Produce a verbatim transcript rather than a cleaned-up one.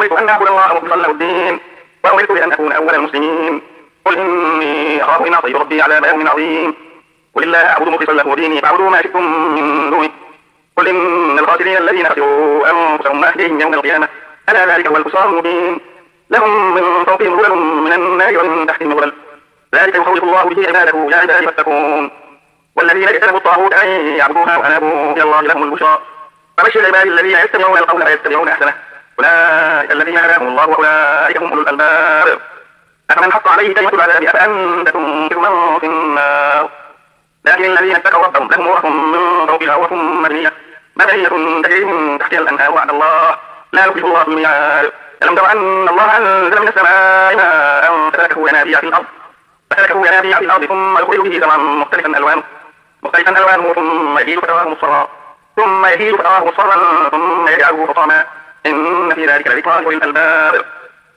أمرت أن أعبد الله مخلصا له الدين وأمرت بأن أكون أول المسلمين. قل إني أخاف إن عصيت ربي عذاب يوم عظيم. قل الله أعبد مخلصا له ديني فاعبدوا ما شئتم من دونه. قل إن الخاسرين الذين خسروا أنفسهم وأهليهم يوم القيامة ألا ذلك هو الخسران المبين. لهم من فوقهم ظلل من النار ومن تحتهم ظلل ذلك يخوف الله به عباده يا عبادي فاتقون. والذين اجتنبوا الطاغوت أن يعبدوها وأنابوا إلى الله لهم البشرى. فبشر عبادي الذين يتبعون القول فيتبعون أحسنه أولئك الذين هداهم الله وأولئك هم أولو الألباب. أفمن حق عليه كلمة العذاب أفأنت تنكر من في النار. لكن الذين اتقوا ربهم لهم غرف من فوقها غرف مبنية مبنية تجري من تحتها الأنهار وعد الله لا يخلف الله الميعاد. ألم تر أن الله أنزل من السماء ماء فسلكه ينابيع في الأرض فسلكه ينابيع في الأرض ثم يخرج به زرعا مختلفا ألوانه مختلفا ألوانه ثم يهيج فتراه مصفرا ثم يهيج فتراه مصفرا ثم يجعله حطاما إن في ذلك لذكرى لأولي الألباب.